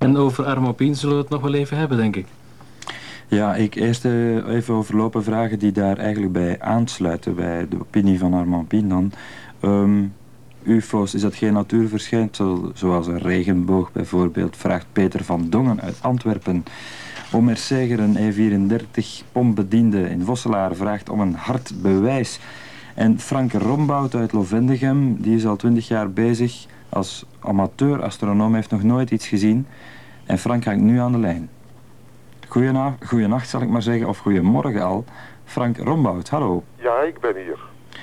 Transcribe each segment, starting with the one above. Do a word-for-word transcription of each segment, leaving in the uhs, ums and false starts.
En over Armand Pien zullen we het nog wel even hebben, denk ik. Ja, ik eerst uh, even overlopen vragen die daar eigenlijk bij aansluiten, bij de opinie van Armand Pien dan. Um, U F O's, is dat geen natuurverschijnsel, zoals een regenboog bijvoorbeeld, vraagt Peter van Dongen uit Antwerpen. Omer Seger, een E vierendertig pompbediende in Vosselaar, vraagt om een hard bewijs. En Frank Rombout uit Lovendegem, die is al twintig jaar bezig als amateur-astronoom, heeft nog nooit iets gezien. En Frank hangt nu aan de lijn. Goedenacht, goedenacht zal ik maar zeggen, of goedemorgen al. Frank Rombout, hallo. Ja, ik ben hier.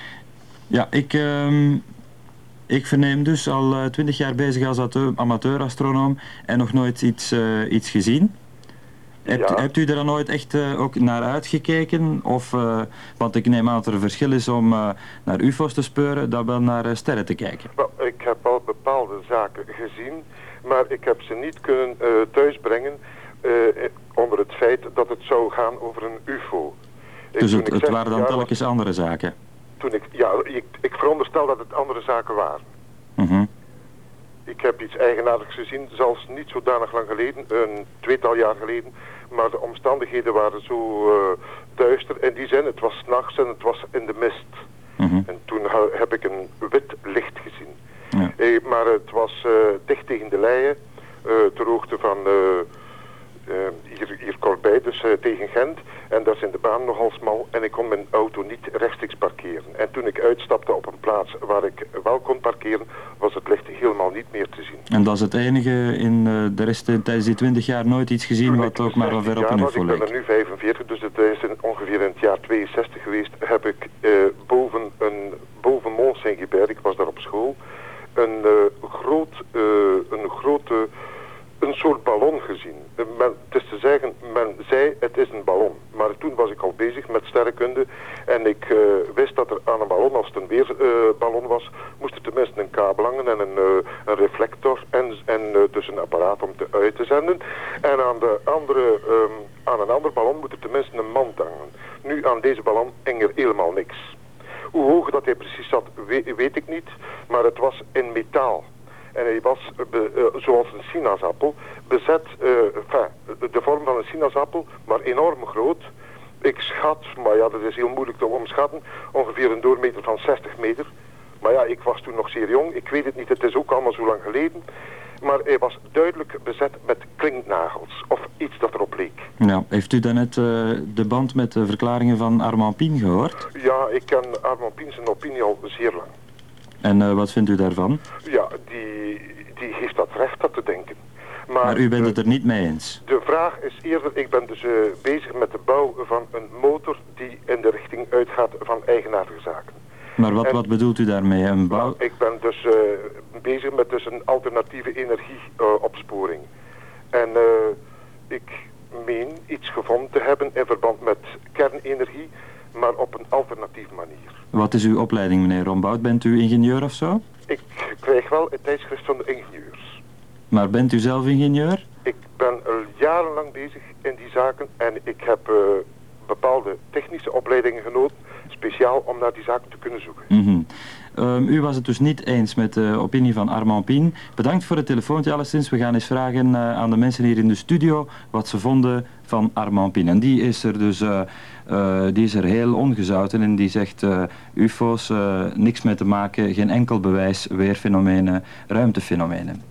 Ja, ik, uh, ik verneem dus al twintig uh, jaar bezig als amateur-astronoom en nog nooit iets, uh, iets gezien. Ja. Hebt, hebt u er dan nooit echt uh, ook naar uitgekeken? Of, uh, want ik neem aan dat er een verschil is om uh, naar U F O's te speuren dan wel naar uh, sterren te kijken. Wel, ik heb al bepaalde zaken gezien, maar ik heb ze niet kunnen uh, thuisbrengen uh, onder het feit dat het zou gaan over een U F O. Dus het, het waren dan telkens was, andere zaken? Toen ik, ja, ik, ik veronderstel dat het andere zaken waren. Mm-hmm. Ik heb iets eigenaardigs gezien, zelfs niet zodanig lang geleden, een tweetal jaar geleden. Maar de omstandigheden waren zo uh, duister. In die zin, het was 's nachts en het was in de mist. Mm-hmm. En toen ha heb ik een wit licht gezien. Ja. Eh, maar het was uh, dicht tegen de Leie, uh, ter hoogte van uh, uh, hier, hier Corbeil, dus uh, tegen Gent. En daar zijn de baan nogal smal en ik kon mijn auto niet rechtstreeks parkeren. En toen ik uitstapte op een plaats waar ik wel kon parkeren, was het licht helemaal niet meer te zien. En dat is het enige in uh, de rest tijdens die twintig jaar nooit iets gezien toen wat ook maar wel ver op een U F O leek? Ik ben er nu vijfenveertig, dus het is in, ongeveer in het jaar tweeënzestig geweest, heb ik uh, boven, een, boven Mont Saint-Guibert, ik was daar op school, een uh, groot, uh, een grote, een soort ballon gezien. Men, het is te zeggen, men zei het is een ballon. Maar toen was ik al bezig met sterrenkunde en ik uh, wist dat er aan een ballon, als het een weerballon uh, was, moest er tenminste een kabel hangen en een, uh, een reflector en, en uh, dus een apparaat om te uit te zenden. En aan, de andere, um, aan een ander ballon moet er tenminste een mand hangen. Nu aan deze ballon hing er helemaal niks. Hoe hoog dat hij precies zat, weet, weet ik niet, maar het was in metaal. En hij was, be, uh, zoals een sinaasappel, bezet, uh, enfin, de vorm van een sinaasappel, maar enorm groot. Ik schat, maar ja, dat is heel moeilijk te omschatten, ongeveer een doormeter van zestig meter. Maar ja, ik was toen nog zeer jong, ik weet het niet, het is ook allemaal zo lang geleden. Maar hij was duidelijk bezet met klinknagels, of iets dat erop leek. Ja, heeft u daarnet uh, de band met de verklaringen van Armand Pien gehoord? Ja, ik ken Armand Pien zijn opinie al zeer lang. En uh, wat vindt u daarvan? Ja, die, die heeft dat recht dat te denken. Maar, maar u bent uh, het er niet mee eens? De vraag is eerder, ik ben dus uh, bezig met de bouw van een motor die in de richting uitgaat van eigenaardige zaken. Maar wat, en, wat bedoelt u daarmee? Een bouw... nou, ik ben dus uh, bezig met dus een alternatieve energieopsporing. Uh, en uh, ik meen iets gevonden te hebben in verband met kernenergie, maar op een alternatieve manier. Wat is uw opleiding, meneer Rombout? Bent u ingenieur of zo? Ik krijg wel het tijdschrift van de ingenieurs. Maar bent u zelf ingenieur? Ik ben al jarenlang bezig in die zaken en ik heb uh, bepaalde technische opleidingen genoten, speciaal om naar die zaken te kunnen zoeken. Mm-hmm. Um, u was het dus niet eens met de opinie van Armand Pien. Bedankt voor het telefoontje alleszins. We gaan eens vragen uh, aan de mensen hier in de studio wat ze vonden van Armand Pien. En die is er dus uh, uh, die is er heel ongezouten en die zegt uh, U F O's, uh, niks mee te maken, geen enkel bewijs, weerfenomenen, ruimtefenomenen.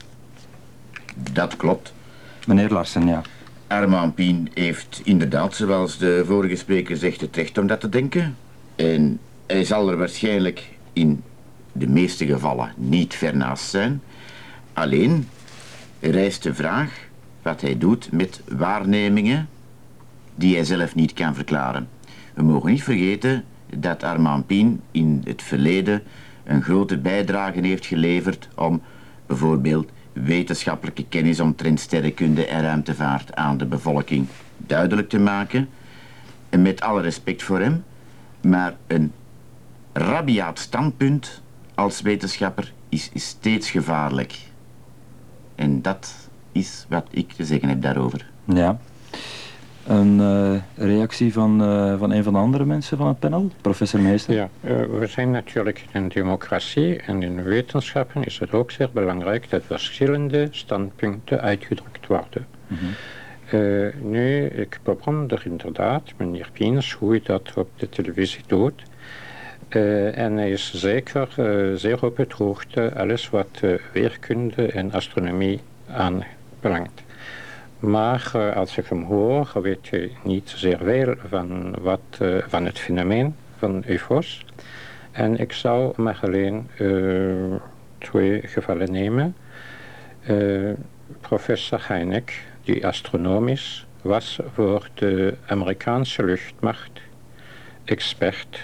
Dat klopt. Meneer Larsen, ja. Armand Pien heeft inderdaad, zoals de vorige spreker zegt, het recht om dat te denken. En hij zal er waarschijnlijk in de meeste gevallen niet ver naast zijn. Alleen rijst de vraag wat hij doet met waarnemingen die hij zelf niet kan verklaren. We mogen niet vergeten dat Armand Pien in het verleden een grote bijdrage heeft geleverd om bijvoorbeeld wetenschappelijke kennis omtrent sterrenkunde en ruimtevaart aan de bevolking duidelijk te maken. En met alle respect voor hem, maar een rabiaat standpunt als wetenschapper is steeds gevaarlijk. En dat is wat ik te zeggen heb daarover. Ja. Een uh, reactie van, uh, van een van de andere mensen van het panel, professor Meester? Ja, uh, we zijn natuurlijk in een democratie en in wetenschappen is het ook zeer belangrijk dat verschillende standpunten uitgedrukt worden. Mm-hmm. uh, nu, ik bewonder inderdaad meneer Piens hoe hij dat op de televisie doet. Uh, en hij is zeker uh, zeer op het hoogte alles wat uh, weerkunde en astronomie aanbelangt. Maar uh, als ik hem hoor, weet je niet zeer veel van, wat, uh, van het fenomeen van U F O's. En ik zou maar alleen uh, twee gevallen nemen. Uh, professor Hynek, die astronoom is, was voor de Amerikaanse luchtmacht expert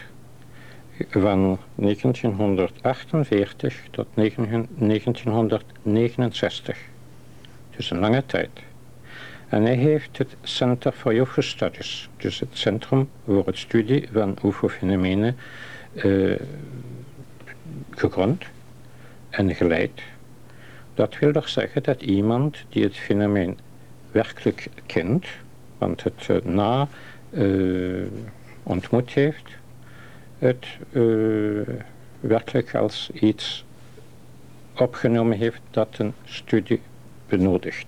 van negentienhonderdachtenveertig tot negentienhonderdnegenenzestig. Dus een lange tijd. En hij heeft het Center for U F O Studies, dus het Centrum voor het Studie van U F O-fenomenen, uh, gegrond en geleid. Dat wil toch zeggen dat iemand die het fenomeen werkelijk kent, want het uh, na uh, ontmoet heeft, het uh, werkelijk als iets opgenomen heeft dat een studie benodigt.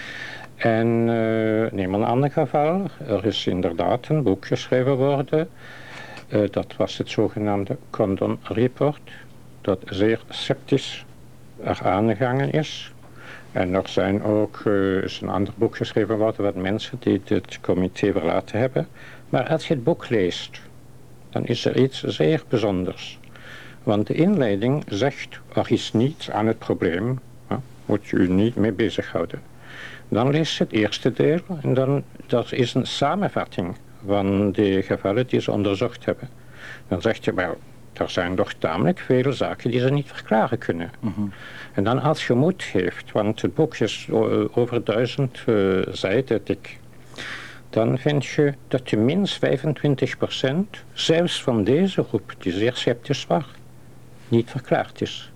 En uh, neem een ander geval, er is inderdaad een boek geschreven worden, uh, dat was het zogenaamde Condon Report, dat zeer sceptisch er aangegangen is. En er zijn ook, uh, is een ander boek geschreven worden van mensen die het comité verlaten hebben. Maar als je het boek leest, dan is er iets zeer bijzonders. Want de inleiding zegt, er is niets aan het probleem, hè, moet je u niet mee bezighouden. Dan lees je het eerste deel en dan dat is een samenvatting van de gevallen die ze onderzocht hebben. Dan zegt je, wel, er zijn toch tamelijk veel zaken die ze niet verklaren kunnen. Mm-hmm. En dan als je moed heeft, want het boek is over duizend uh, zijden dik, dan vind je dat je minstens vijfentwintig procent, zelfs van deze groep die zeer sceptisch was, niet verklaard is.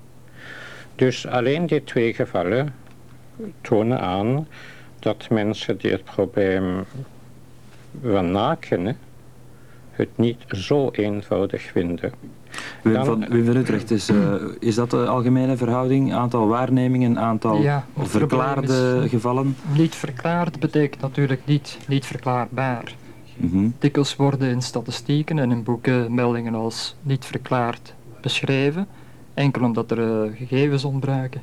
Dus alleen die twee gevallen tonen aan dat mensen die het probleem van nakennen het niet zo eenvoudig vinden. Wim Dan, van, Wim van Utrecht, is, uh, is dat de algemene verhouding? Aantal waarnemingen, aantal Ja, het verklaarde probleem is, gevallen? Niet verklaard betekent natuurlijk niet, niet verklaarbaar. Mm-hmm. Dikwijls worden in statistieken en in boeken meldingen als niet verklaard beschreven, enkel omdat er uh, gegevens ontbreken.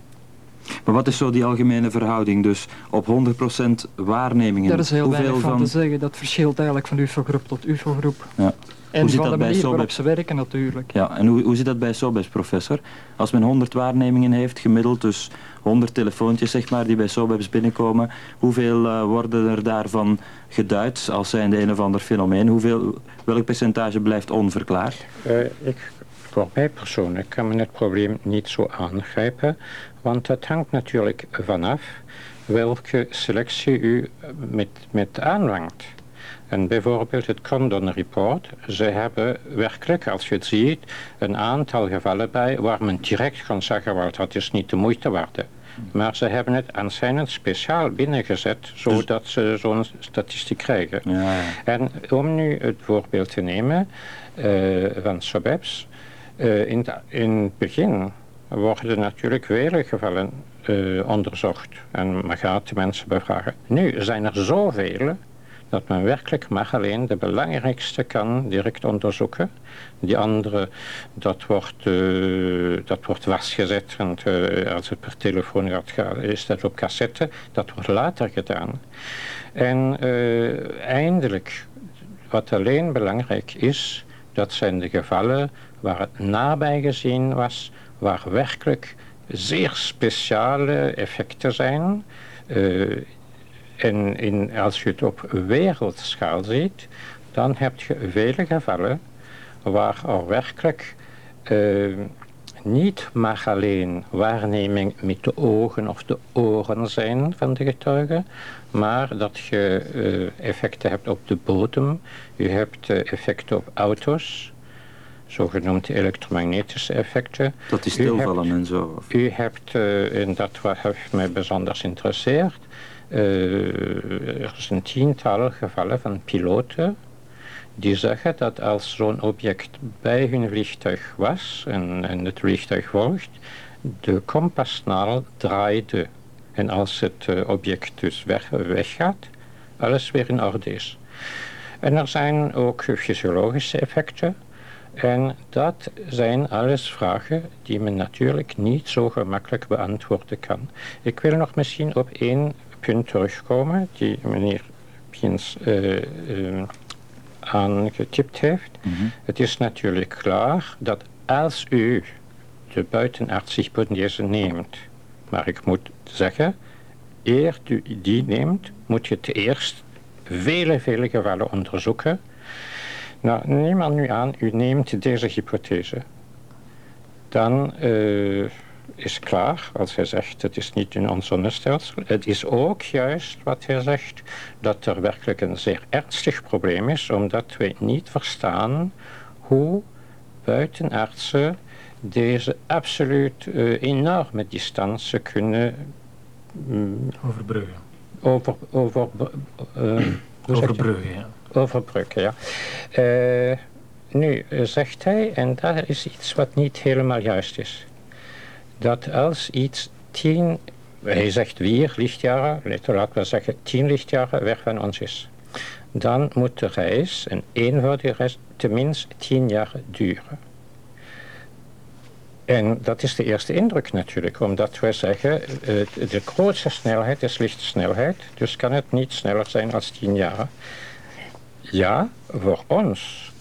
Maar wat is zo die algemene verhouding? Dus op honderd procent waarnemingen, Daar is heel hoeveel weinig van, van te zeggen. Dat verschilt eigenlijk van U F O-groep tot U F O-groep. Ja. En zit van dat de bij manier SOBEP? waarop ze werken natuurlijk. Ja, en hoe, hoe zit dat bij SOBEPS, professor? Als men honderd waarnemingen heeft, gemiddeld dus honderd telefoontjes zeg maar, die bij SOBEPS binnenkomen, hoeveel uh, worden er daarvan geduid als zijnde een of ander fenomeen? Hoeveel, welk percentage blijft onverklaard? Uh, ik, voor mij persoonlijk kan men het probleem niet zo aangrijpen, want het hangt natuurlijk vanaf welke selectie u met, met aanwangt. En bijvoorbeeld het Condon Report, ze hebben werkelijk, als je het ziet, een aantal gevallen bij waar men direct kan zeggen, well, dat is niet de moeite waard. Maar ze hebben het aanschijnend speciaal binnengezet, zodat ze zo'n statistiek krijgen. Ja, ja. En om nu het voorbeeld te nemen uh, van SOBEPS, uh, in, in het begin worden natuurlijk vele gevallen uh, onderzocht en men gaat de mensen bevragen. Nu zijn er zoveel dat men werkelijk maar alleen de belangrijkste kan direct onderzoeken. Die andere, dat wordt, uh, dat wordt vastgezet en uh, als het per telefoon gaat, is dat op cassette. Dat wordt later gedaan. En uh, eindelijk, wat alleen belangrijk is, dat zijn de gevallen waar het nabij gezien was, waar werkelijk zeer speciale effecten zijn. Uh, En in, als je het op wereldschaal ziet, dan heb je vele gevallen waar er werkelijk uh, niet maar alleen waarneming met de ogen of de oren zijn van de getuigen, maar dat je uh, effecten hebt op de bodem, je hebt uh, effecten op auto's, zogenoemde elektromagnetische effecten. Dat die stilvallen hebt, en zo? Of? U hebt, uh, en dat wat heeft mij bijzonder geïnteresseerd, Uh, er zijn tientallen gevallen van piloten die zeggen dat als zo'n object bij hun vliegtuig was en, en het vliegtuig volgt, de kompasnaal draaide. En als het uh, object dus weg, weggaat, alles weer in orde is. En er zijn ook fysiologische effecten. En dat zijn alles vragen die men natuurlijk niet zo gemakkelijk beantwoorden kan. Ik wil nog misschien op één punt terugkomen die meneer Piens uh, uh, aangetipt heeft. Mm-hmm. Het is natuurlijk klaar dat als u de buitenartshypothese neemt, maar ik moet zeggen, eer u die neemt, moet je het eerst vele, vele gevallen onderzoeken. Nou, neem aan nu aan, u neemt deze hypothese. Dan uh, is klaar, als hij zegt, het is niet in ons zonnestelsel. Het is ook juist wat hij zegt, dat er werkelijk een zeer ernstig probleem is, omdat wij niet verstaan hoe buitenartsen deze absoluut uh, enorme distantie kunnen um, Overbruggen. over, over, uh, Overbruggen, ja. Overbruggen, ja. Uh, nu uh, zegt hij, en dat is iets wat niet helemaal juist is, dat als iets tien, hij zegt vier lichtjaren, laten we zeggen tien lichtjaren weg van ons is, dan moet de reis, een eenvoudige reis, tenminste tien jaar duren. En dat is de eerste indruk natuurlijk, omdat wij zeggen, de grootste snelheid is lichtsnelheid, dus kan het niet sneller zijn dan tien jaar. Ja, voor ons.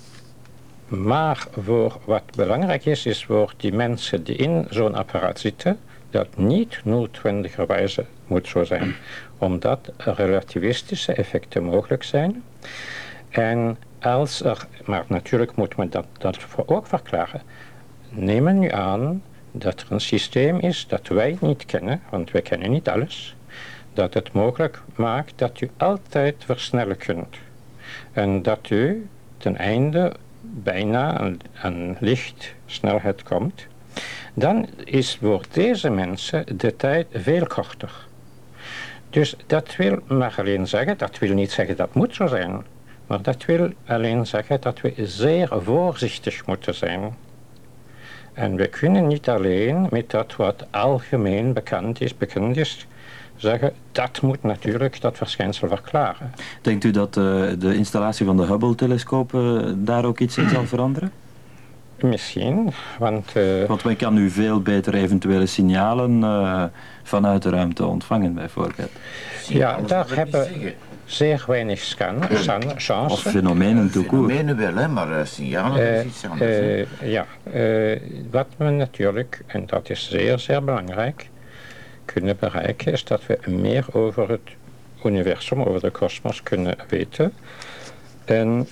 Maar voor wat belangrijk is, is voor die mensen die in zo'n apparaat zitten, dat niet noodwendigerwijze moet zo zijn, omdat er relativistische effecten mogelijk zijn. En als er, maar natuurlijk moet men dat, dat ook verklaren. Nemen nu aan dat er een systeem is dat wij niet kennen, want wij kennen niet alles, dat het mogelijk maakt dat u altijd versnellen kunt. En dat u ten einde bijna aan, aan lichtsnelheid komt, dan is voor deze mensen de tijd veel korter. Dus dat wil maar alleen zeggen, dat wil niet zeggen dat moet zo zijn, maar dat wil alleen zeggen dat we zeer voorzichtig moeten zijn. En we kunnen niet alleen met dat wat algemeen bekend is, bekend is, zeggen dat moet natuurlijk dat verschijnsel verklaren. Denkt u dat uh, de installatie van de Hubble-telescoop uh, daar ook iets in zal veranderen? Misschien, want... Uh, want men kan nu veel beter eventuele signalen uh, vanuit de ruimte ontvangen, bijvoorbeeld. Ja, daar hebben zeer weinig scan, chance. Of fenomenen tout court. Fenomenen wel, hè, maar uh, signalen uh, is iets anders. Uh, ja, uh, wat we natuurlijk, en dat is zeer, zeer belangrijk, kunnen bereiken, is dat we meer over het universum, over de kosmos kunnen weten. En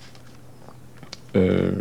uh,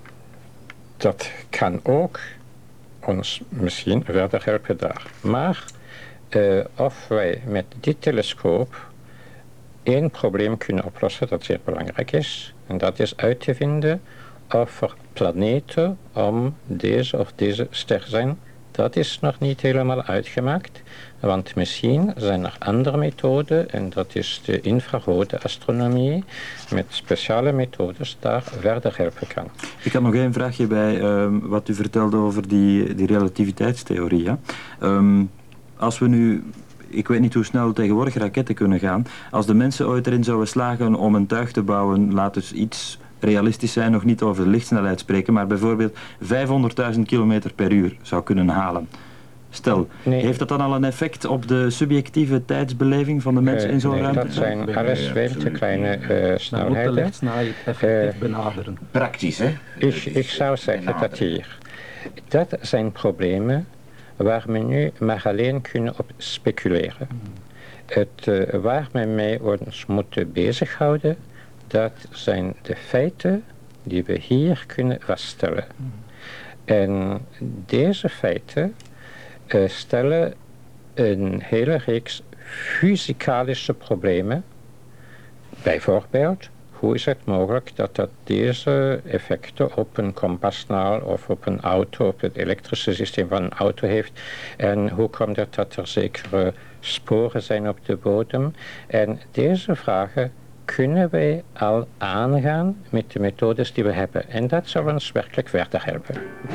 dat kan ook ons misschien verder helpen daar. Maar uh, of wij met dit telescoop één probleem kunnen oplossen dat zeer belangrijk is, en dat is uit te vinden of er planeten om deze of deze ster zijn. Dat is nog niet helemaal uitgemaakt, want misschien zijn er andere methoden, en dat is de infrarode astronomie, met speciale methodes daar verder helpen kan. Ik had nog één vraagje bij um, wat u vertelde over die, die relativiteitstheorie. Ja? Um, als we nu... Ik weet niet hoe snel tegenwoordig raketten kunnen gaan. Als de mensen ooit erin zouden slagen om een tuig te bouwen, laat dus iets realistisch zijn, nog niet over de lichtsnelheid spreken, maar bijvoorbeeld vijfhonderdduizend kilometer per uur zou kunnen halen. Stel, nee. Heeft dat dan al een effect op de subjectieve tijdsbeleving van de mensen uh, in zo'n nee, ruimte? Dat zijn ja, alles ja, veel te kleine uh, snelheden. Dan moet de lichtsnelheid effectief uh, benaderen. Praktisch, hè? Ik, ik zou zeggen benaderen. Dat hier. Dat zijn problemen waar men nu maar alleen kunnen op speculeren. Mm. Het, uh, waar men mee ons moet bezighouden, dat zijn de feiten die we hier kunnen vaststellen. Mm. En deze feiten uh, stellen een hele reeks fysicalische problemen. Bijvoorbeeld, hoe is het mogelijk dat dat deze effecten op een kompasnaal of op een auto, op het elektrische systeem van een auto heeft? En hoe komt het dat er zekere sporen zijn op de bodem? En deze vragen kunnen wij al aangaan met de methodes die we hebben. En dat zou ons werkelijk verder helpen.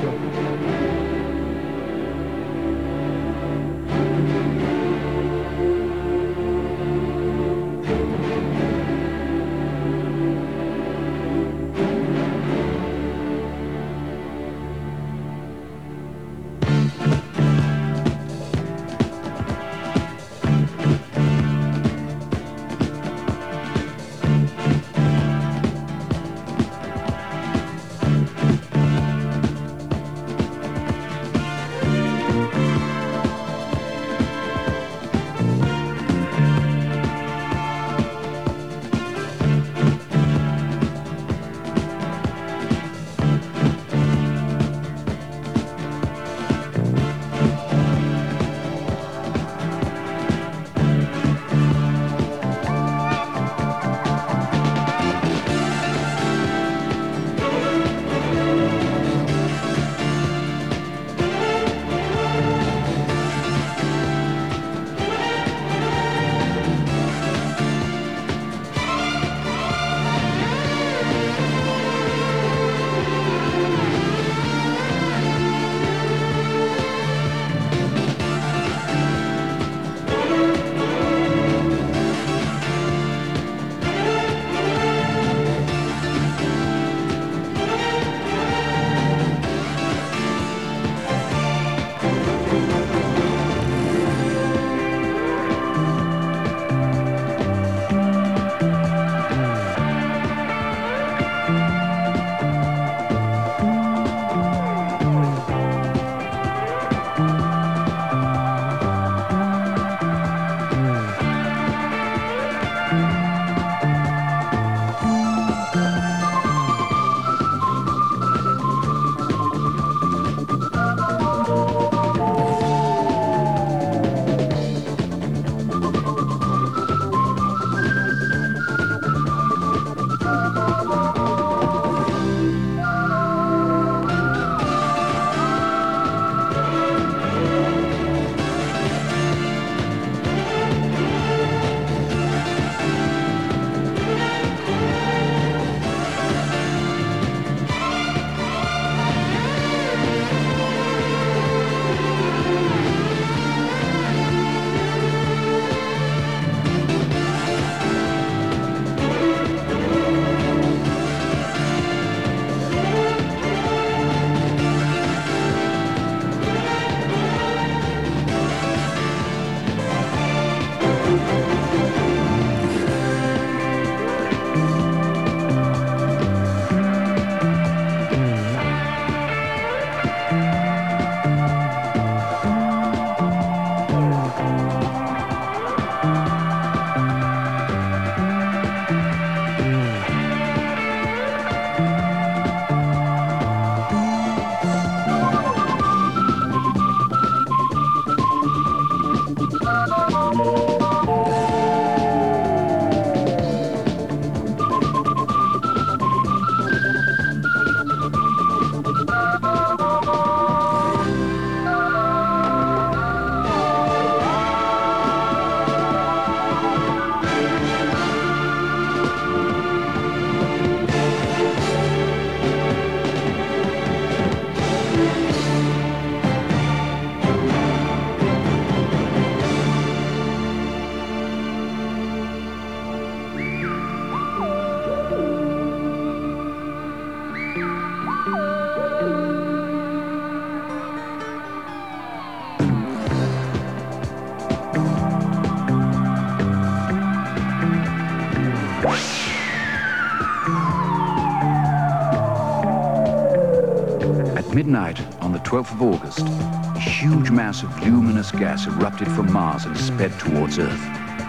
midnight on the twelfth of August, a huge mass of luminous gas erupted from Mars and sped towards Earth.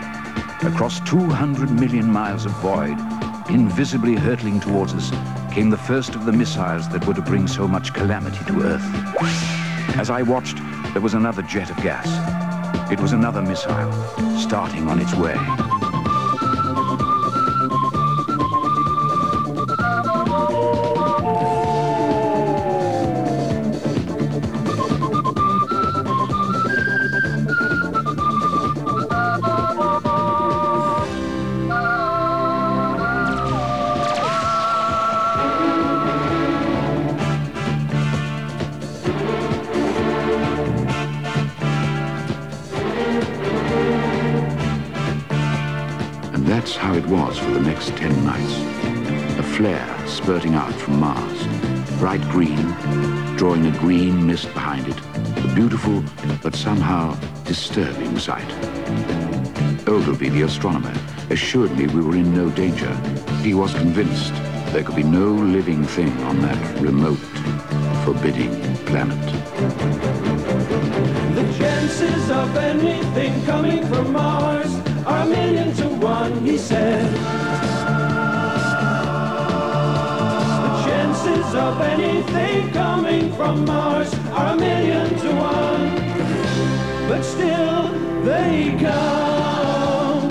Across two hundred million miles of void, invisibly hurtling towards us, came the first of the missiles that were to bring so much calamity to Earth. As I watched, there was another jet of gas. It was another missile, starting on its way. That's how it was for the next ten nights. A flare spurting out from Mars, bright green, drawing a green mist behind it, a beautiful but somehow disturbing sight. Ogilvy, the astronomer, assured me we were in no danger. He was convinced there could be no living thing on that remote, forbidding planet. The chances of anything coming from Mars are a million to one, he said. The chances of anything coming from Mars are a million to one, but still they come.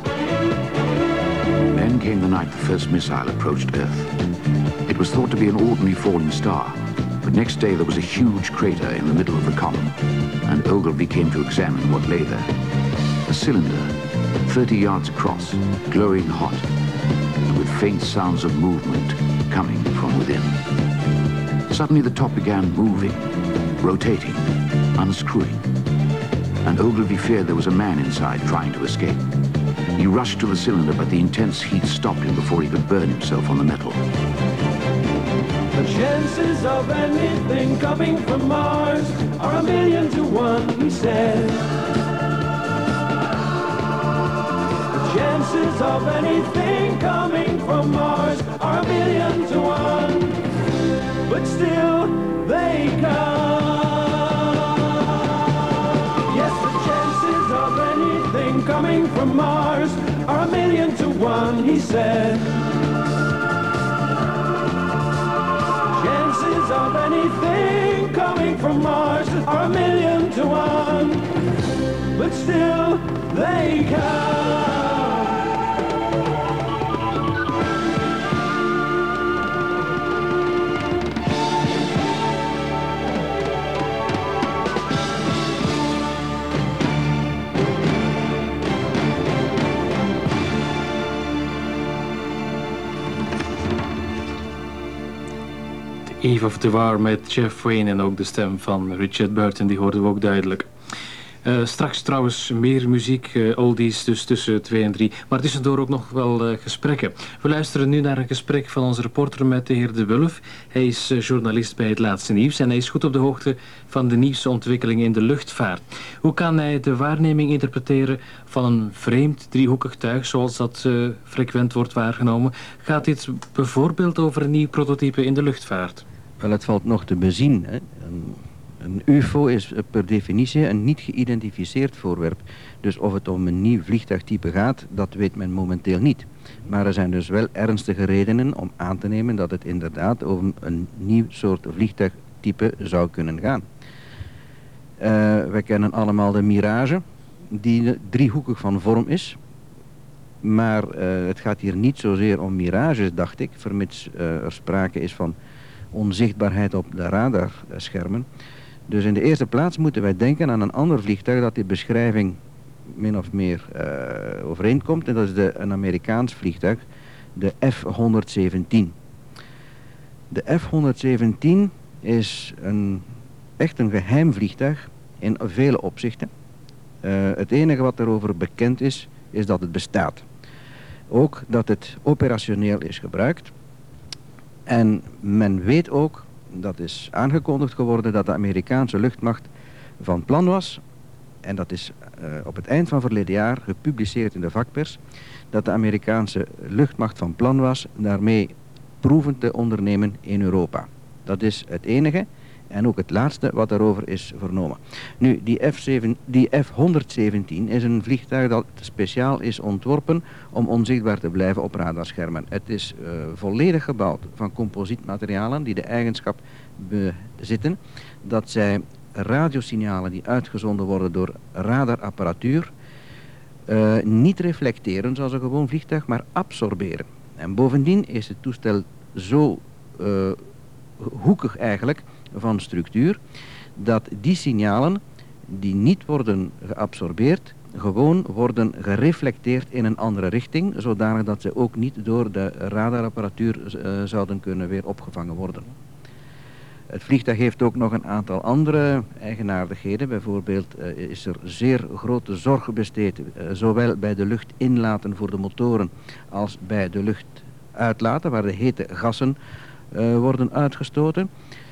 Then came the night the first missile approached Earth. It was thought to be an ordinary falling star, but next day there was a huge crater in the middle of the column, and Ogilvy came to examine what lay there. A cylinder, thirty yards across, glowing hot, and with faint sounds of movement coming from within. Suddenly the top began moving, rotating, unscrewing, and Ogilvy feared there was a man inside trying to escape. He rushed to the cylinder, but the intense heat stopped him before he could burn himself on the metal. The chances of anything coming from Mars are a million to one, he said. The chances of anything coming from Mars are a million to one, but still they come. Yes, the chances of anything coming from Mars are a million to one, he said. Chances of anything coming from Mars are a million to one, but still they come. Eve of the War met Jeff Wayne en ook de stem van Richard Burton, die hoorden we ook duidelijk. Uh, straks trouwens meer muziek, uh, oldies dus tussen twee en drie, maar tussendoor ook nog wel uh, gesprekken. We luisteren nu naar een gesprek van onze reporter met de heer De Wulf. Hij is uh, journalist bij Het Laatste Nieuws en hij is goed op de hoogte van de nieuwste ontwikkelingen in de luchtvaart. Hoe kan hij de waarneming interpreteren van een vreemd driehoekig tuig, zoals dat uh, frequent wordt waargenomen? Gaat dit bijvoorbeeld over een nieuw prototype in de luchtvaart? Wel, het valt nog te bezien. Hè. Een, een U F O is per definitie een niet geïdentificeerd voorwerp. Dus of het om een nieuw vliegtuigtype gaat, dat weet men momenteel niet. Maar er zijn dus wel ernstige redenen om aan te nemen dat het inderdaad over een nieuw soort vliegtuigtype zou kunnen gaan. Uh, wij kennen allemaal de Mirage, die driehoekig van vorm is. Maar uh, het gaat hier niet zozeer om mirages, dacht ik, vermits uh, er sprake is van onzichtbaarheid op de radarschermen. Dus in de eerste plaats moeten wij denken aan een ander vliegtuig dat die beschrijving min of meer uh, overeenkomt. En dat is de, een Amerikaans vliegtuig, de F honderdzeventien. De F honderdzeventien is een, echt een geheim vliegtuig in vele opzichten. Uh, het enige wat erover bekend is, is dat het bestaat. Ook dat het operationeel is gebruikt. En men weet ook, dat is aangekondigd geworden, dat de Amerikaanse luchtmacht van plan was, en dat is uh, op het eind van verleden jaar gepubliceerd in de vakpers, dat de Amerikaanse luchtmacht van plan was daarmee proeven te ondernemen in Europa. Dat is het enige en ook het laatste wat daarover is vernomen. Nu, die F zeven, die F honderdzeventien is een vliegtuig dat speciaal is ontworpen om onzichtbaar te blijven op radarschermen. Het is uh, volledig gebouwd van composietmaterialen die de eigenschap bezitten dat zij radiosignalen die uitgezonden worden door radarapparatuur uh, niet reflecteren zoals een gewoon vliegtuig, maar absorberen. En bovendien is het toestel zo uh, hoekig eigenlijk van structuur, dat die signalen die niet worden geabsorbeerd, gewoon worden gereflecteerd in een andere richting, zodanig dat ze ook niet door de radarapparatuur uh, zouden kunnen weer opgevangen worden. Het vliegtuig heeft ook nog een aantal andere eigenaardigheden. Bijvoorbeeld uh, is er zeer grote zorg besteed, uh, zowel bij de lucht inlaten voor de motoren als bij de lucht uitlaten, waar de hete gassen uh, worden uitgestoten.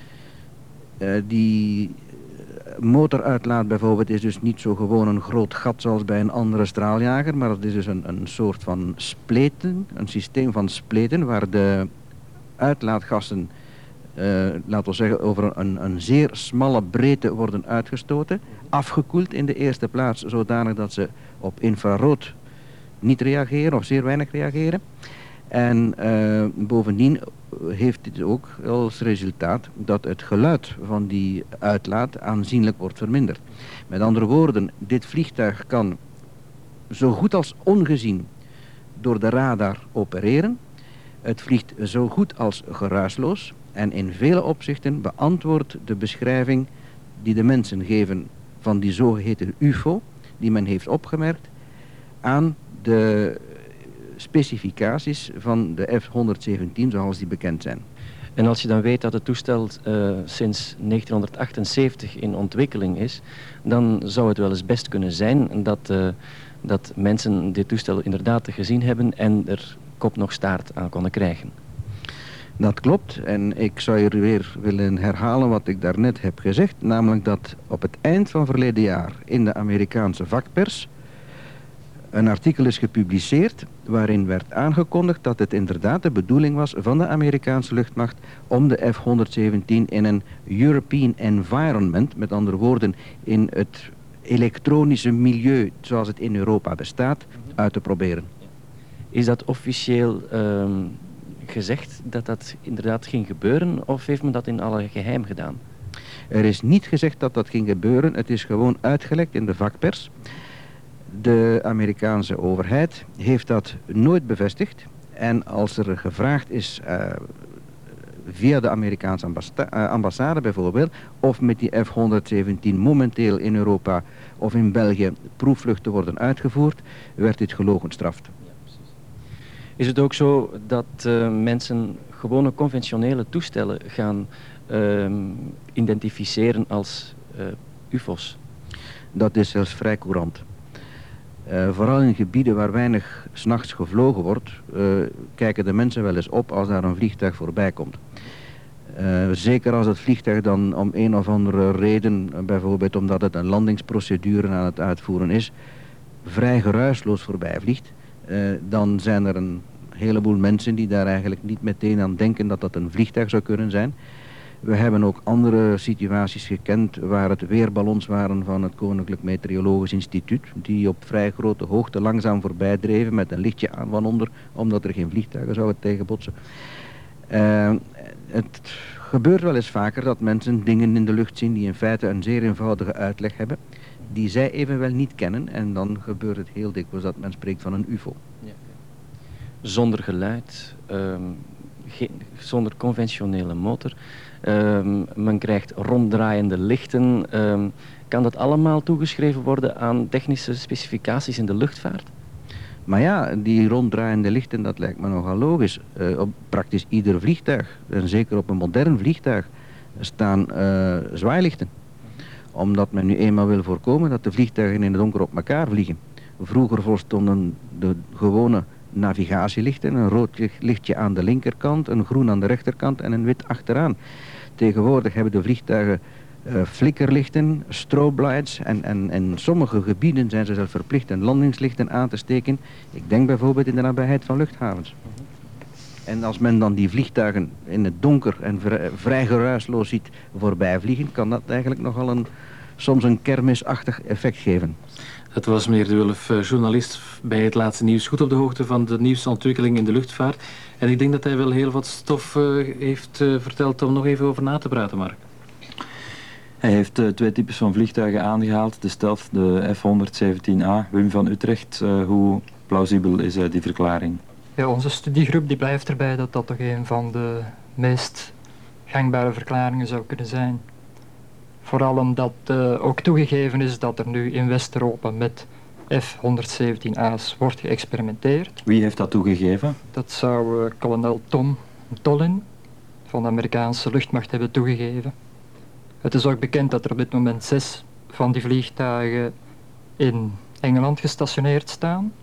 Uh, die motoruitlaat bijvoorbeeld is dus niet zo gewoon een groot gat zoals bij een andere straaljager, maar het is dus een, een soort van spleten, een systeem van spleten waar de uitlaatgassen, uh, laten we zeggen, over een, een zeer smalle breedte worden uitgestoten, afgekoeld in de eerste plaats, zodanig dat ze op infrarood niet reageren of zeer weinig reageren. En uh, bovendien heeft dit ook als resultaat dat het geluid van die uitlaat aanzienlijk wordt verminderd. Met andere woorden, dit vliegtuig kan zo goed als ongezien door de radar opereren. Het vliegt zo goed als geruisloos en in vele opzichten beantwoordt de beschrijving die de mensen geven van die zogeheten U F O, die men heeft opgemerkt, aan de specificaties van de F honderdzeventien zoals die bekend zijn. En als je dan weet dat het toestel uh, sinds negentienhonderdachtenzeventig in ontwikkeling is, dan zou het wel eens best kunnen zijn dat, uh, dat mensen dit toestel inderdaad gezien hebben en er kop nog staart aan konden krijgen. Dat klopt en ik zou hier weer willen herhalen wat ik daarnet heb gezegd, namelijk dat op het eind van verleden jaar in de Amerikaanse vakpers een artikel is gepubliceerd waarin werd aangekondigd dat het inderdaad de bedoeling was van de Amerikaanse luchtmacht om de F honderdzeventien in een European environment, met andere woorden in het elektronische milieu zoals het in Europa bestaat, uit te proberen. Is dat officieel uh, gezegd dat dat inderdaad ging gebeuren of heeft men dat in alle geheim gedaan? Er is niet gezegd dat dat ging gebeuren, het is gewoon uitgelekt in de vakpers. De Amerikaanse overheid heeft dat nooit bevestigd en als er gevraagd is uh, via de Amerikaanse ambassa uh, ambassade bijvoorbeeld of met die F honderdzeventien momenteel in Europa of in België proefvluchten worden uitgevoerd, werd dit gelogenstraft. Is het ook zo dat uh, mensen gewone conventionele toestellen gaan uh, identificeren als uh, U F O's? Dat is zelfs vrij courant. Uh, vooral in gebieden waar weinig 's nachts gevlogen wordt, uh, kijken de mensen wel eens op als daar een vliegtuig voorbij komt. Uh, zeker als het vliegtuig dan om een of andere reden, uh, bijvoorbeeld omdat het een landingsprocedure aan het uitvoeren is, vrij geruisloos voorbij vliegt, uh, dan zijn er een heleboel mensen die daar eigenlijk niet meteen aan denken dat dat een vliegtuig zou kunnen zijn. We hebben ook andere situaties gekend waar het weerballons waren van het Koninklijk Meteorologisch Instituut, die op vrij grote hoogte langzaam voorbij dreven met een lichtje aan van onder, omdat er geen vliegtuigen zouden tegenbotsen. Uh, het gebeurt wel eens vaker dat mensen dingen in de lucht zien die in feite een zeer eenvoudige uitleg hebben, die zij evenwel niet kennen en dan gebeurt het heel dikwijls dat men spreekt van een U F O. Ja. Zonder geluid, um, geen, zonder conventionele motor. Um, men krijgt ronddraaiende lichten. Um, kan dat allemaal toegeschreven worden aan technische specificaties in de luchtvaart? Maar ja, die ronddraaiende lichten, dat lijkt me nogal logisch. Uh, op praktisch ieder vliegtuig, en zeker op een modern vliegtuig, staan uh, zwaailichten. Omdat men nu eenmaal wil voorkomen dat de vliegtuigen in het donker op elkaar vliegen. Vroeger voorstonden de gewone navigatielichten, een rood lichtje aan de linkerkant, een groen aan de rechterkant en een wit achteraan. Tegenwoordig hebben de vliegtuigen uh, flikkerlichten, strobe lights en, en in sommige gebieden zijn ze zelfs verplicht een landingslichten aan te steken. Ik denk bijvoorbeeld in de nabijheid van luchthavens. En als men dan die vliegtuigen in het donker en vrij, vrij geruisloos ziet voorbij vliegen, kan dat eigenlijk nogal een, soms een kermisachtig effect geven. Het was meneer De Wulf, journalist bij het laatste nieuws, goed op de hoogte van de nieuwste ontwikkeling in de luchtvaart. En ik denk dat hij wel heel wat stof uh, heeft uh, verteld om nog even over na te praten, Mark. Hij heeft uh, twee types van vliegtuigen aangehaald, de Stealth, de F honderdzeventien A. Wim van Utrecht, uh, hoe plausibel is uh, die verklaring? Ja, onze studiegroep die blijft erbij dat dat toch een van de meest gangbare verklaringen zou kunnen zijn. Vooral omdat uh, ook toegegeven is dat er nu in West-Europa met F honderdzeventien A's wordt geëxperimenteerd. Wie heeft dat toegegeven? Dat zou uh, kolonel Tom Tollin van de Amerikaanse luchtmacht hebben toegegeven. Het is ook bekend dat er op dit moment zes van die vliegtuigen in Engeland gestationeerd staan.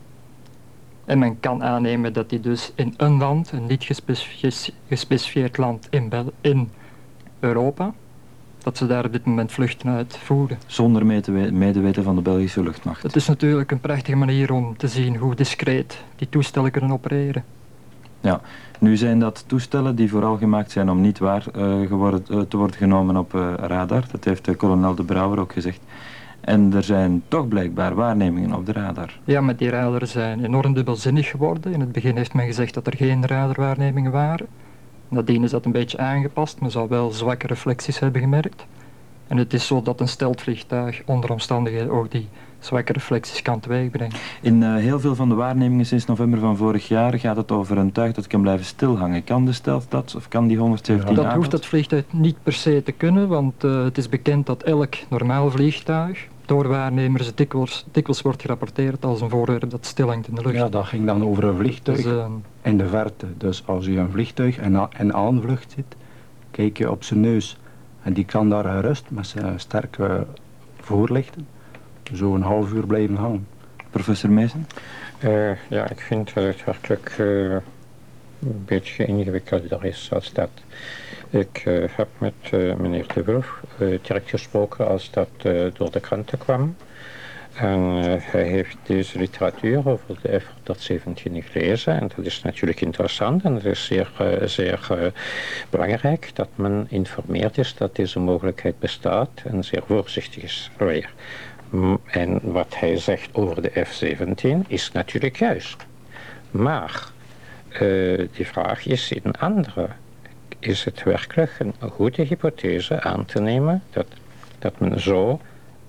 En men kan aannemen dat die dus in een land, een niet gespecificeerd, gespecifieerd land in, Bel in Europa, dat ze daar op dit moment vluchten uitvoeren. Zonder mee te we- medeweten van de Belgische luchtmacht. Het is natuurlijk een prachtige manier om te zien hoe discreet die toestellen kunnen opereren. Ja, nu zijn dat toestellen die vooral gemaakt zijn om niet waar uh, geworden, uh, te worden genomen op uh, radar. Dat heeft uh, kolonel De Brouwer ook gezegd. En er zijn toch blijkbaar waarnemingen op de radar. Ja, maar die radars zijn enorm dubbelzinnig geworden. In het begin heeft men gezegd dat er geen radarwaarnemingen waren. Nadien is dat een beetje aangepast, men zou wel zwakke reflecties hebben gemerkt. En het is zo dat een steltvliegtuig onder omstandigheden ook die zwakke reflecties kan teweegbrengen. In uh, heel veel van de waarnemingen sinds november van vorig jaar gaat het over een tuig dat kan blijven stilhangen. Kan de Stealth dat of kan die honderdzeventien Dat A hoeft dat vliegtuig niet per se te kunnen, want uh, het is bekend dat elk normaal vliegtuig door waarnemers dikwijls, dikwijls wordt gerapporteerd als een voorwerp dat stilhangt in de lucht. Ja, dat ging dan over een vliegtuig Dus, uh, in de verte. Dus als u een vliegtuig in, a- in aanvlucht ziet, kijk je op zijn neus. En die kan daar gerust met zijn sterke voorlichten zo een half uur blijven hangen. Professor Meesen? Uh, ja, ik vind dat het werkelijk uh, een beetje ingewikkelder is als dat. Ik uh, heb met uh, meneer De Wulf uh, direct gesproken als dat uh, door de kranten kwam. En uh, hij heeft deze literatuur over de F honderdzeventien gelezen. En dat is natuurlijk interessant en het is zeer, uh, zeer uh, belangrijk dat men informeerd is dat deze mogelijkheid bestaat en zeer voorzichtig is weer. En wat hij zegt over de F zeventien is natuurlijk juist. Maar uh, die vraag is een andere. Is het werkelijk een goede hypothese aan te nemen dat, dat men zo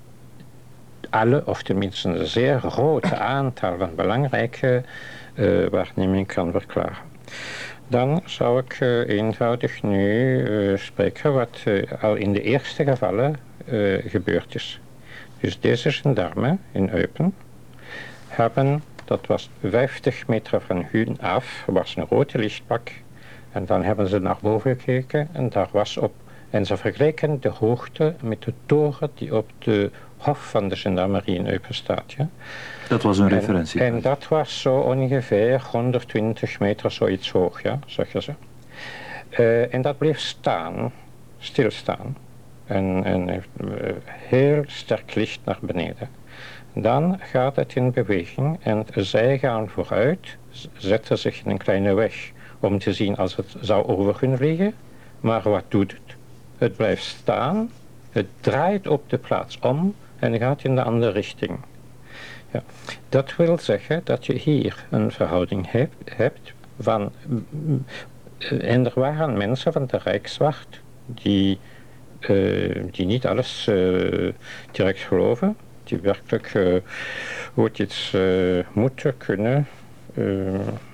alle, of tenminste een zeer groot aantal van belangrijke uh, waarnemingen kan verklaren? Dan zou ik uh, eenvoudig nu uh, spreken wat uh, al in de eerste gevallen uh, gebeurd is. Dus deze gendarmen in Eupen hebben, dat was vijftig meter van hun af, was een rode lichtbak. En dan hebben ze naar boven gekeken en daar was op, en ze vergeleken de hoogte met de toren die op de hof van de gendarmerie in Eupen staat. Ja. Dat was een en, referentie. En dat was zo ongeveer honderdtwintig meter, zoiets hoog, ja, zeggen ze. Uh, en dat bleef staan, stilstaan. En, en uh, heel sterk licht naar beneden. Dan gaat het in beweging en zij gaan vooruit, zetten zich in een kleine weg om te zien als het zou over kunnen vliegen. Maar wat doet het? Het blijft staan, het draait op de plaats om en gaat in de andere richting. Ja. Dat wil zeggen dat je hier een verhouding hebt, hebt van... En er waren mensen van de Rijkswacht die, uh, die niet alles uh, direct geloven. Die werkelijk uh, goed iets uh, moeten kunnen uh,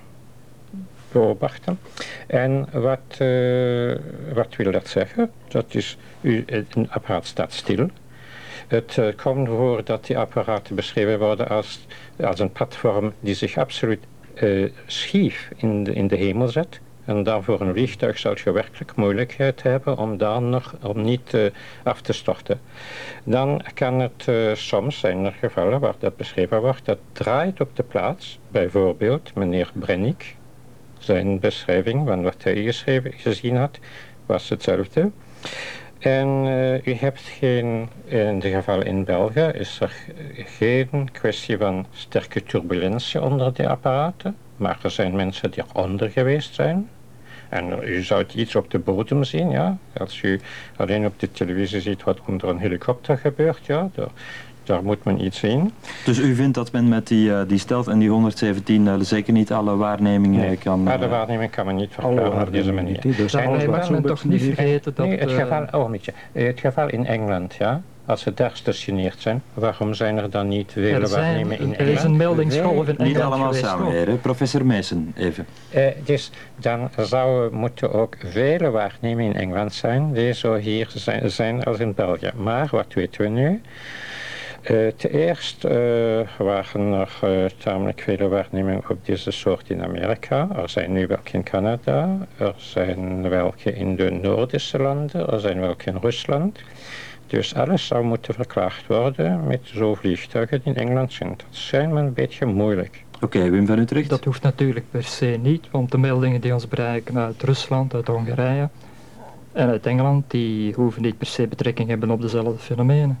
beobachten. En wat, uh, wat wil dat zeggen? Dat is, u, een apparaat staat stil. Het uh, komt voor dat die apparaten beschreven worden als, als een platform die zich absoluut uh, schief in de, in de hemel zet. En dan voor een vliegtuig zou je werkelijk moeilijkheid hebben om daar nog om niet uh, af te storten. Dan kan het uh, soms zijn er gevallen waar dat beschreven wordt, dat draait op de plaats. Bijvoorbeeld meneer Brennick, zijn beschrijving van wat hij geschreven, gezien had, was hetzelfde. En uh, u hebt geen, in de geval in België is er geen kwestie van sterke turbulentie onder de apparaten, maar er zijn mensen die eronder geweest zijn. En u zou iets op de bodem zien, ja. Als u alleen op de televisie ziet wat onder een helikopter gebeurt, ja, daar, daar moet men iets zien. Dus u vindt dat men met die, uh, die Stealth en die honderdzeventien uh, zeker niet alle waarnemingen nee, kan... Maar de uh, waarneming kan men niet verklaren op deze manier. Dus en nee, maar men toch niet vergeten dat... Nee, het uh, geval, oh, beetje, het geval in Engeland, ja. Als ze daar gestationeerd zijn, waarom zijn er dan niet vele er, zijn, waarnemingen in Engeland? er is een meldingsgolf in Engeland Niet allemaal geweest, samen, hoor. heren. Professor Meesen, even. Uh, dus dan zouden moeten ook vele waarnemingen in Engeland zijn, die zo hier zijn, zijn als in België. Maar wat weten we nu? Uh, ten eerste uh, waren er uh, tamelijk vele waarnemingen op deze soort in Amerika. Er zijn nu welke in Canada, er zijn welke in de Noordische landen, er zijn welke in Rusland. Dus alles zou moeten verklaard worden met zo'n vliegtuigen die in Engeland zijn. Dat zijn maar een beetje moeilijk. Oké, okay, Wim van Utrecht? Dat hoeft natuurlijk per se niet, want de meldingen die ons bereiken uit Rusland, uit Hongarije en uit Engeland, die hoeven niet per se betrekking hebben op dezelfde fenomenen.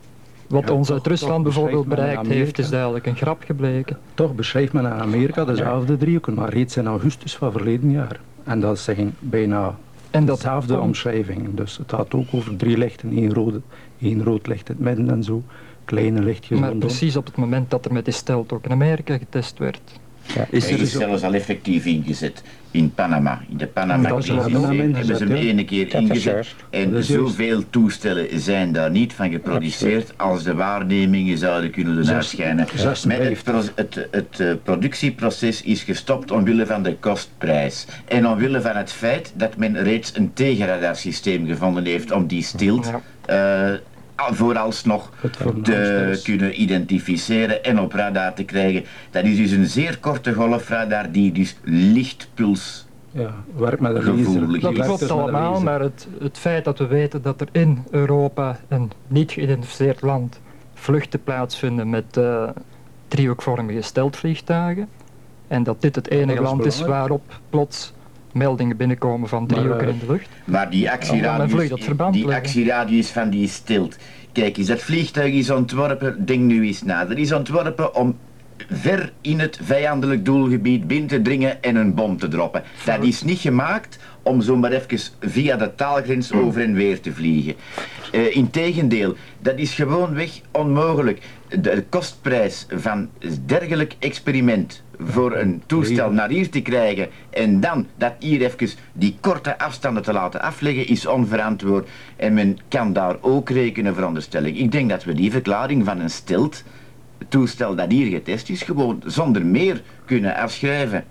Wat Ja, ons toch, uit Rusland toch bijvoorbeeld beschrijft men in bereikt heeft, is Amerika. duidelijk een grap gebleken. Toch beschrijft men in Amerika dezelfde driehoeken, maar reeds in augustus van verleden jaar. En dat zeggen bijna En dat dezelfde komt- omschrijvingen. Dus het gaat ook over drie lichten, één, rode, één rood licht in het midden en zo. Kleine lichtjes Maar rondom. precies op het moment dat er met die stelt ook in Amerika getest werd. Ja, Is Hij er is zo... zelfs al effectief ingezet in Panama. In de Dat Panama is crisis wel een hebben ze hem ingezet, ja. ene keer Dat is ingezet. juist. En Dat is juist. zoveel toestellen zijn daar niet van geproduceerd als de waarnemingen zouden kunnen doen Zes- uitschijnen. Met het, zesenvijftig. pro- het, het eh, productieproces is gestopt omwille van de kostprijs. En omwille van het feit dat men reeds een tegenradarsysteem gevonden heeft om die stilt Ja. eh, vooralsnog Het voornaamste te is- kunnen identificeren en op radar te krijgen. Dat is dus een zeer korte golfradar die dus lichtpuls Ja, werkt met een Gevoelig. laser. Dat Werkt klopt dus met een allemaal, laser. maar het, het feit dat we weten dat er in Europa een niet geïdentificeerd land vluchten plaatsvinden met uh, driehoekvormige steltvliegtuigen en dat dit het enige dat is land is belangrijk. waarop plots meldingen binnenkomen van Maar, driehoeken uh, in de lucht. Maar die Ja, men vloeit actieradius, dat verband die leggen. actieradius van die stilt. Kijk eens, dat vliegtuig is ontworpen, denk nu eens na. Dat is ontworpen om ver in het vijandelijk doelgebied binnen te dringen en een bom te droppen. Dat is niet gemaakt om zomaar even via de taalgrens over en weer te vliegen. Uh, integendeel, dat is gewoonweg onmogelijk. De kostprijs van een dergelijk experiment voor een toestel naar hier te krijgen en dan dat hier even die korte afstanden te laten afleggen is onverantwoord en men kan daar ook rekenen veronderstelling. Ik denk dat we die verklaring van een stilt toestel dat hier getest is gewoon zonder meer kunnen afschrijven.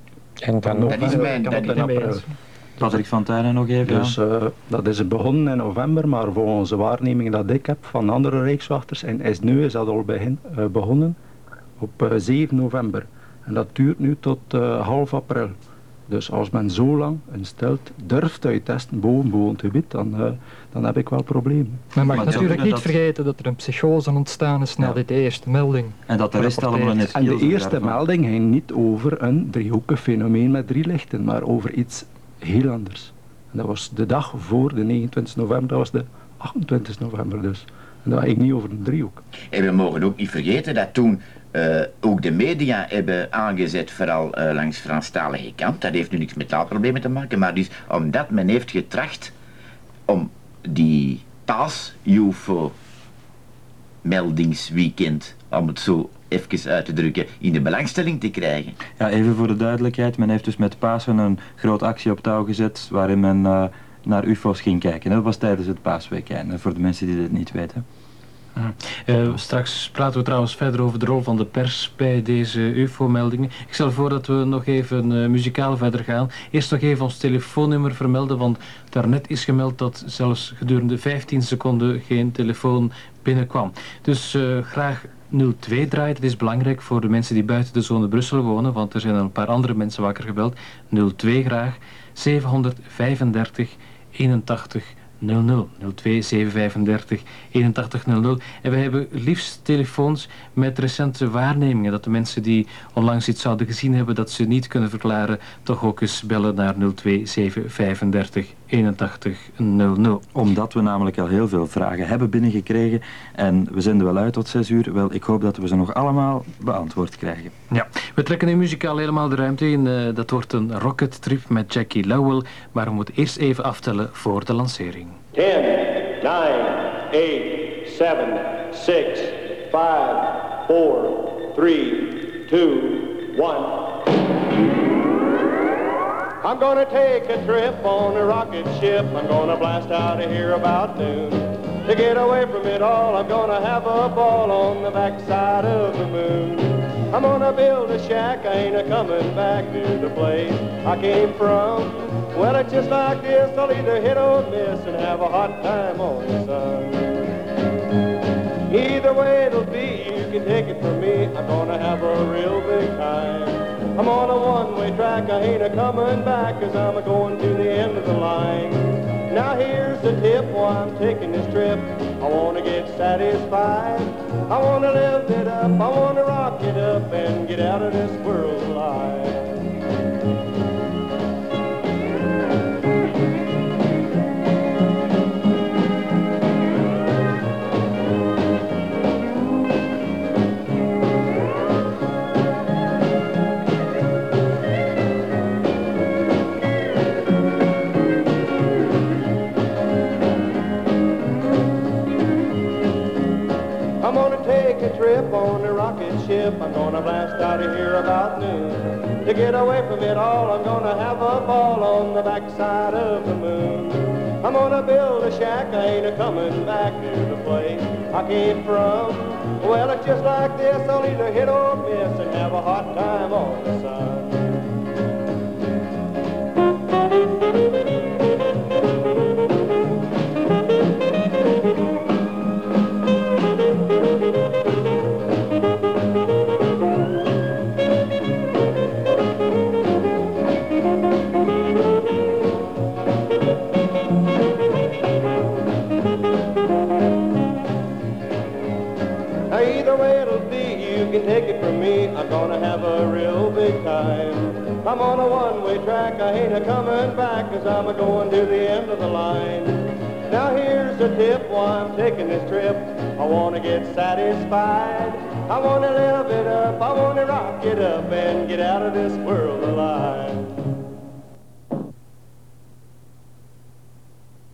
En dan Dat nog is een- mijn- Ik kan dat het is- er niet mee eens. Patrick Fontayne nog even. Dus ja. uh, dat is begonnen in november, maar volgens de waarneming dat ik heb van andere rijkswachters en is nu is dat al begin, uh, begonnen op uh, zeven november. En dat duurt nu tot uh, half april. Dus als men zo lang een stelt durft uittesten boven bewoond gebied, dan, uh, dan heb ik wel problemen. Men mag Maar natuurlijk dat- niet dat- vergeten dat er een psychose ontstaan is na Ja. dit eerste melding. En dat de rest allemaal in het En de giel zit eerste daarvan. melding ging niet over een driehoekig fenomeen met drie lichten, maar over iets heel anders. En dat was de dag voor de negenentwintigste november, dat was de achtentwintigste november dus. En dat ging niet over een driehoek. En we mogen ook niet vergeten dat toen uh, ook de media hebben aangezet, vooral uh, langs Franstalige kant. Dat heeft nu niks met taalproblemen te maken, maar dus omdat men heeft getracht om die paas-U F O-meldingsweekend, om het zo even uit te drukken, in de belangstelling te krijgen. Ja, even voor de duidelijkheid. Men heeft dus met Pasen een grote actie op touw gezet waarin men uh, naar U F O's ging kijken. Dat was tijdens het paasweekend, voor de mensen die dit niet weten. Uh, straks praten we trouwens verder over de rol van de pers bij deze U F O-meldingen. Ik stel voor dat we nog even uh, muzikaal verder gaan. Eerst nog even ons telefoonnummer vermelden, want daarnet is gemeld dat zelfs gedurende vijftien seconden geen telefoon binnenkwam. Dus uh, graag nul twee draaien. Dat is belangrijk voor de mensen die buiten de zone Brussel wonen, want er zijn een paar andere mensen wakker gebeld. nul twee graag, zevenhonderdvijfendertig eenentachtig nul nul, nul twee zevenhonderdvijfendertig eenentachtig nul nul. En we hebben liefst telefoons met recente waarnemingen, dat de mensen die onlangs iets zouden gezien hebben dat ze niet kunnen verklaren, toch ook eens bellen naar nul twee zevenhonderdvijfendertig eenentachtig nul nul. Omdat we namelijk al heel veel vragen hebben binnengekregen en we zenden wel uit tot zes uur. Wel, ik hoop dat we ze nog allemaal beantwoord krijgen. Ja, we trekken nu muzikaal helemaal de ruimte in. Uh, dat wordt een rocket trip met Jackie Lowell, maar we moeten eerst even aftellen voor de lancering. ten, nine, eight, seven, six, five, four, three, two, one. I'm gonna take a trip on a rocket ship. I'm gonna blast out of here about noon. To get away from it all, I'm gonna have a ball on the backside of the moon. I'm gonna build a shack, I ain't a-coming back to the place I came from. Well, it's just like this, I'll either hit or miss and have a hot time on the sun. Either way it'll be, you can take it from me, I'm gonna have a real big time. I'm on a one-way track, I ain't a-coming back, cause I'm a-going to the end of the line. Now here's the tip, while I'm taking this trip, I wanna get satisfied. I wanna live it up, I wanna rock it up, and get out of this world alive. I'm gonna take a trip on the rocket ship. I'm gonna blast out of here about noon. To get away from it all, I'm gonna have a ball on the backside of the moon. I'm gonna build a shack, I ain't a-coming back to the place I came from. Well, it's just like this, I'll either hit or miss and have a hot time on the sun. Either way it'll be, you can take it from me, I'm gonna have a real big time. I'm on a one-way track, I ain't a-coming back, cause I'm a-going to the end of the line. Now here's the tip, while I'm taking this trip, I wanna get satisfied. I wanna live it up, I wanna rock it up, and get out of this world alive.